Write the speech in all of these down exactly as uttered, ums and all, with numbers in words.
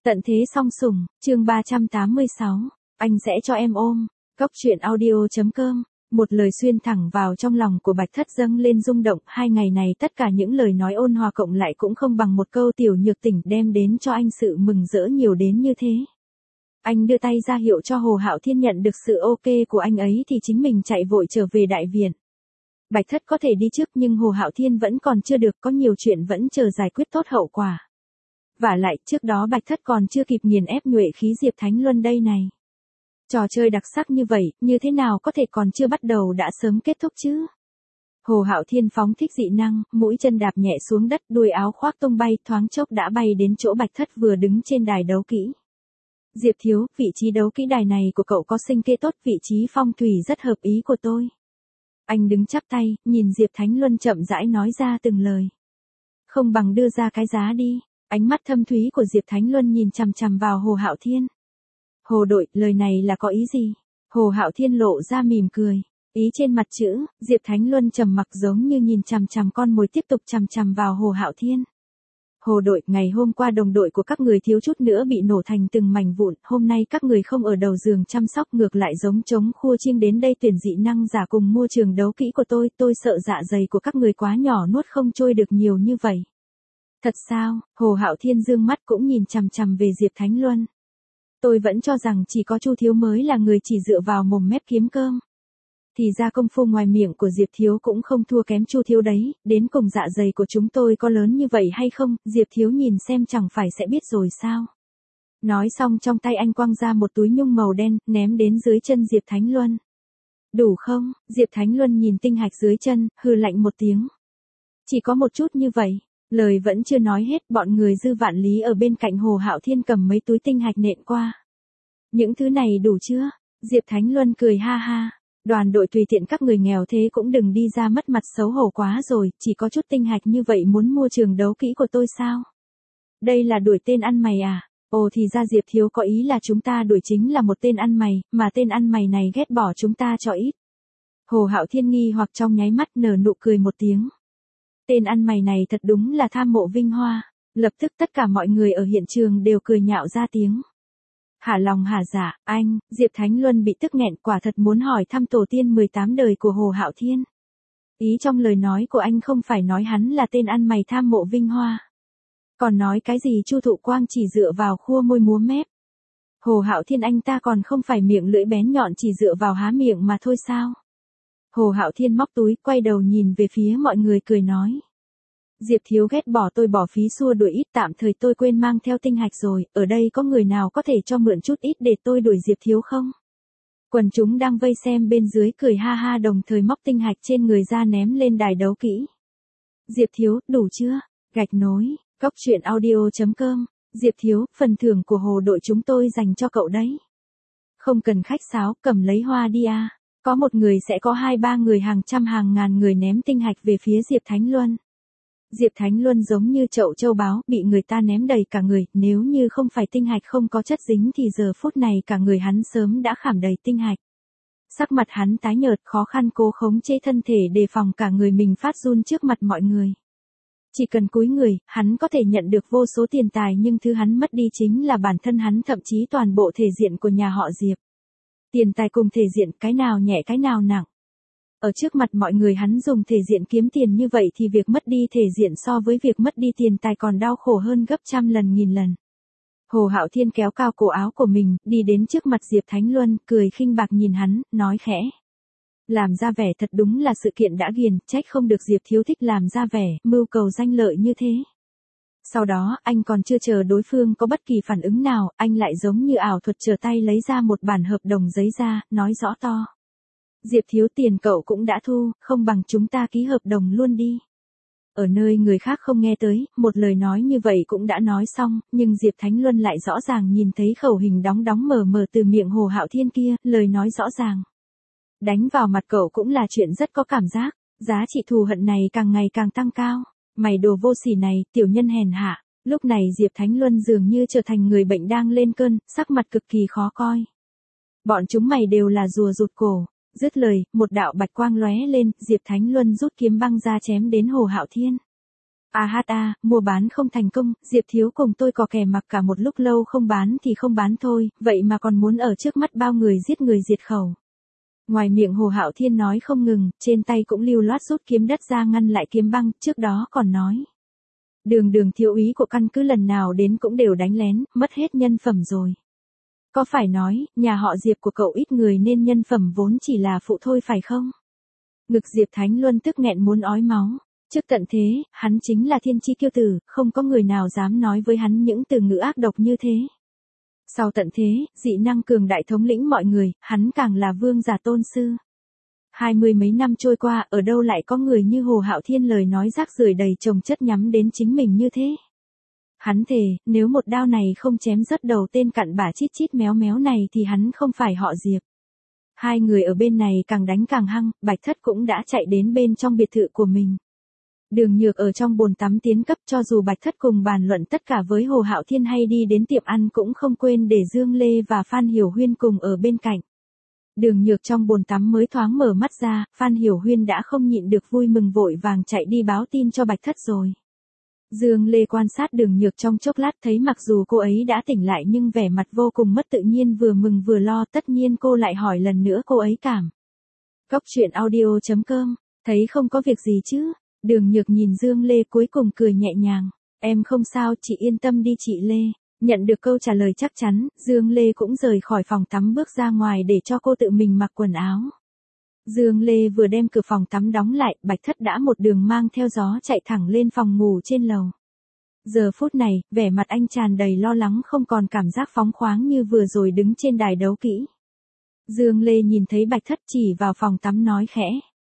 Tận thế song sủng, chương ba trăm tám mươi sáu, anh sẽ cho em ôm. Cốc truyện audio.com, một lời xuyên thẳng vào trong lòng của Bạch Thất dâng lên rung động. Hai ngày này tất cả những lời nói ôn hòa cộng lại cũng không bằng một câu tiểu nhược tỉnh đem đến cho anh sự mừng rỡ nhiều đến như thế. Anh đưa tay ra hiệu cho Hồ Hạo Thiên nhận được sự ok của anh ấy thì chính mình chạy vội trở về đại viện. Bạch Thất có thể đi trước nhưng Hồ Hạo Thiên vẫn còn chưa được, có nhiều chuyện vẫn chờ giải quyết tốt hậu quả. Vả lại, trước đó Bạch Thất còn chưa kịp nghiền ép nhuệ khí Diệp Thánh Luân đây này. Trò chơi đặc sắc như vậy, như thế nào có thể còn chưa bắt đầu đã sớm kết thúc chứ? Hồ Hạo Thiên phóng thích dị năng, mũi chân đạp nhẹ xuống đất, đuôi áo khoác tung bay, thoáng chốc đã bay đến chỗ Bạch Thất vừa đứng trên đài đấu kỹ. Diệp thiếu, vị trí đấu kỹ đài này của cậu có sinh kê tốt, vị trí phong thủy rất hợp ý của tôi. Anh đứng chắp tay, nhìn Diệp Thánh Luân chậm rãi nói ra từng lời. Không bằng đưa ra cái giá đi. Ánh mắt thâm thúy của Diệp Thánh Luân nhìn chằm chằm vào Hồ Hạo Thiên. Hồ đội, lời này là có ý gì? Hồ Hạo Thiên lộ ra mỉm cười. Ý trên mặt chữ, Diệp Thánh Luân trầm mặc giống như nhìn chằm chằm con mồi tiếp tục chằm chằm vào Hồ Hạo Thiên. Hồ đội, ngày hôm qua đồng đội của các người thiếu chút nữa bị nổ thành từng mảnh vụn, hôm nay các người không ở đầu giường chăm sóc ngược lại giống trống khua chiêng đến đây tuyển dị năng giả cùng mua trường đấu kỹ của tôi, tôi sợ dạ dày của các người quá nhỏ nuốt không trôi được nhiều như vậy. Thật sao? Hồ Hạo Thiên dương mắt cũng nhìn chằm chằm về Diệp Thánh Luân. Tôi vẫn cho rằng chỉ có Chu Thiếu mới là người chỉ dựa vào mồm mép kiếm cơm. Thì ra công phu ngoài miệng của Diệp Thiếu cũng không thua kém Chu Thiếu đấy, đến cùng dạ dày của chúng tôi có lớn như vậy hay không, Diệp Thiếu nhìn xem chẳng phải sẽ biết rồi sao. Nói xong trong tay anh quăng ra một túi nhung màu đen, ném đến dưới chân Diệp Thánh Luân. Đủ không? Diệp Thánh Luân nhìn tinh hạch dưới chân, hừ lạnh một tiếng. Chỉ có một chút như vậy. Lời vẫn chưa nói hết, bọn người Dư Vạn Lý ở bên cạnh Hồ Hạo Thiên cầm mấy túi tinh hạch nện qua. Những thứ này đủ chưa? Diệp Thánh Luân cười ha ha. Đoàn đội tùy tiện các người nghèo thế cũng đừng đi ra mất mặt xấu hổ quá rồi, chỉ có chút tinh hạch như vậy muốn mua trường đấu kỹ của tôi sao? Đây là đuổi tên ăn mày à? Ồ thì ra Diệp Thiếu có ý là chúng ta đuổi chính là một tên ăn mày, mà tên ăn mày này ghét bỏ chúng ta cho ít. Hồ Hạo Thiên nghi hoặc trong nháy mắt nở nụ cười một tiếng. Tên ăn mày này thật đúng là tham mộ vinh hoa, lập tức tất cả mọi người ở hiện trường đều cười nhạo ra tiếng. Hả lòng hả dạ, anh, Diệp Thánh Luân bị tức nghẹn quả thật muốn hỏi thăm tổ tiên mười tám đời của Hồ Hạo Thiên. Ý trong lời nói của anh không phải nói hắn là tên ăn mày tham mộ vinh hoa. Còn nói cái gì Chu Thụ Quang chỉ dựa vào khua môi múa mép. Hồ Hạo Thiên anh ta còn không phải miệng lưỡi bén nhọn chỉ dựa vào há miệng mà thôi sao? Hồ Hạo Thiên móc túi, quay đầu nhìn về phía mọi người cười nói. Diệp Thiếu ghét bỏ tôi bỏ phí xua đuổi ít, tạm thời tôi quên mang theo tinh hạch rồi, ở đây có người nào có thể cho mượn chút ít để tôi đuổi Diệp Thiếu không? Quần chúng đang vây xem bên dưới cười ha ha đồng thời móc tinh hạch trên người ra ném lên đài đấu kỹ. Diệp Thiếu, đủ chưa? Gạch nối, cốc truyện audio.com, Diệp Thiếu, phần thưởng của Hồ đội chúng tôi dành cho cậu đấy. Không cần khách sáo, cầm lấy hoa đi à. Có một người sẽ có hai ba người hàng trăm hàng ngàn người ném tinh hạch về phía Diệp Thánh Luân. Diệp Thánh Luân giống như chậu châu báu, bị người ta ném đầy cả người, nếu như không phải tinh hạch không có chất dính thì giờ phút này cả người hắn sớm đã khảm đầy tinh hạch. Sắc mặt hắn tái nhợt, khó khăn cố khống chế thân thể đề phòng cả người mình phát run trước mặt mọi người. Chỉ cần cúi người, hắn có thể nhận được vô số tiền tài nhưng thứ hắn mất đi chính là bản thân hắn, thậm chí toàn bộ thể diện của nhà họ Diệp. Tiền tài cùng thể diện, cái nào nhẹ cái nào nặng. Ở trước mặt mọi người hắn dùng thể diện kiếm tiền như vậy thì việc mất đi thể diện so với việc mất đi tiền tài còn đau khổ hơn gấp trăm lần nghìn lần. Hồ Hạo Thiên kéo cao cổ áo của mình, đi đến trước mặt Diệp Thánh Luân, cười khinh bạc nhìn hắn, nói khẽ. Làm ra vẻ thật đúng là sự kiện đã ghiền, trách không được Diệp Thiếu thích làm ra vẻ, mưu cầu danh lợi như thế. Sau đó, anh còn chưa chờ đối phương có bất kỳ phản ứng nào, anh lại giống như ảo thuật trở tay lấy ra một bản hợp đồng giấy ra, nói rõ to. Diệp Thiếu tiền cậu cũng đã thu, không bằng chúng ta ký hợp đồng luôn đi. Ở nơi người khác không nghe tới, một lời nói như vậy cũng đã nói xong, nhưng Diệp Thánh Luân lại rõ ràng nhìn thấy khẩu hình đóng đóng mờ mờ từ miệng Hồ Hạo Thiên kia, lời nói rõ ràng. Đánh vào mặt cậu cũng là chuyện rất có cảm giác, giá trị thù hận này càng ngày càng tăng cao. Mày đồ vô sỉ này, tiểu nhân hèn hạ. Lúc này Diệp Thánh Luân dường như trở thành người bệnh đang lên cơn, sắc mặt cực kỳ khó coi. Bọn chúng mày đều là rùa rụt cổ. Dứt lời, một đạo bạch quang lóe lên, Diệp Thánh Luân rút kiếm băng ra chém đến Hồ Hạo Thiên. A hát a, mua bán không thành công, Diệp Thiếu cùng tôi có kè mặc cả một lúc lâu không bán thì không bán thôi, vậy mà còn muốn ở trước mắt bao người giết người diệt khẩu. Ngoài miệng Hồ Hạo Thiên nói không ngừng, trên tay cũng lưu loát rút kiếm đất ra ngăn lại kiếm băng, trước đó còn nói. Đường đường thiếu úy của căn cứ lần nào đến cũng đều đánh lén, mất hết nhân phẩm rồi. Có phải nói, nhà họ Diệp của cậu ít người nên nhân phẩm vốn chỉ là phụ thôi phải không? Ngực Diệp Thánh Luân tức nghẹn muốn ói máu. Trước tận thế, hắn chính là thiên chi kiêu tử, không có người nào dám nói với hắn những từ ngữ ác độc như thế. Sau tận thế, dị năng cường đại thống lĩnh mọi người, hắn càng là vương giả tôn sư. Hai mươi mấy năm trôi qua, ở đâu lại có người như Hồ Hạo Thiên lời nói rác rưởi đầy chồng chất nhắm đến chính mình như thế. Hắn thề, nếu một đao này không chém rớt đầu tên cặn bã chít chít méo méo này thì hắn không phải họ Diệp. Hai người ở bên này càng đánh càng hăng, Bạch Thất cũng đã chạy đến bên trong biệt thự của mình. Đường Nhược ở trong bồn tắm tiến cấp, cho dù Bạch Thất cùng bàn luận tất cả với Hồ Hạo Thiên hay đi đến tiệm ăn cũng không quên để Dương Lê và Phan Hiểu Huyên cùng ở bên cạnh. Đường Nhược trong bồn tắm mới thoáng mở mắt ra, Phan Hiểu Huyên đã không nhịn được vui mừng vội vàng chạy đi báo tin cho Bạch Thất rồi. Dương Lê quan sát Đường Nhược trong chốc lát thấy mặc dù cô ấy đã tỉnh lại nhưng vẻ mặt vô cùng mất tự nhiên, vừa mừng vừa lo, tất nhiên cô lại hỏi lần nữa cô ấy cảm. Cốc truyện audio chấm com, thấy không có việc gì chứ? Đường Nhược nhìn Dương Lê cuối cùng cười nhẹ nhàng. Em không sao, chị yên tâm đi chị Lê. Nhận được câu trả lời chắc chắn, Dương Lê cũng rời khỏi phòng tắm bước ra ngoài để cho cô tự mình mặc quần áo. Dương Lê vừa đem cửa phòng tắm đóng lại, Bạch Thất đã một đường mang theo gió chạy thẳng lên phòng ngủ trên lầu. Giờ phút này, vẻ mặt anh tràn đầy lo lắng, không còn cảm giác phóng khoáng như vừa rồi đứng trên đài đấu kỹ. Dương Lê nhìn thấy Bạch Thất chỉ vào phòng tắm nói khẽ.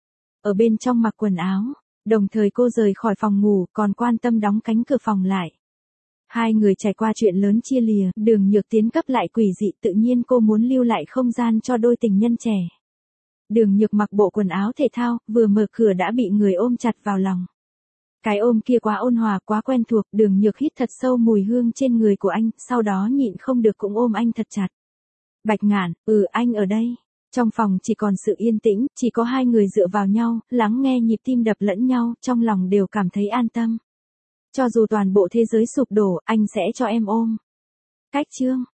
Ở bên trong mặc quần áo. Đồng thời cô rời khỏi phòng ngủ, còn quan tâm đóng cánh cửa phòng lại. Hai người trải qua chuyện lớn chia lìa, Đường Nhược tiến cấp lại quỷ dị, tự nhiên cô muốn lưu lại không gian cho đôi tình nhân trẻ. Đường Nhược mặc bộ quần áo thể thao, vừa mở cửa đã bị người ôm chặt vào lòng. Cái ôm kia quá ôn hòa, quá quen thuộc, Đường Nhược hít thật sâu mùi hương trên người của anh, sau đó nhịn không được cũng ôm anh thật chặt. Bạch Ngạn, ừ anh ở đây. Trong phòng chỉ còn sự yên tĩnh, chỉ có hai người dựa vào nhau, lắng nghe nhịp tim đập lẫn nhau, trong lòng đều cảm thấy an tâm. Cho dù toàn bộ thế giới sụp đổ, anh sẽ cho em ôm. Cách chương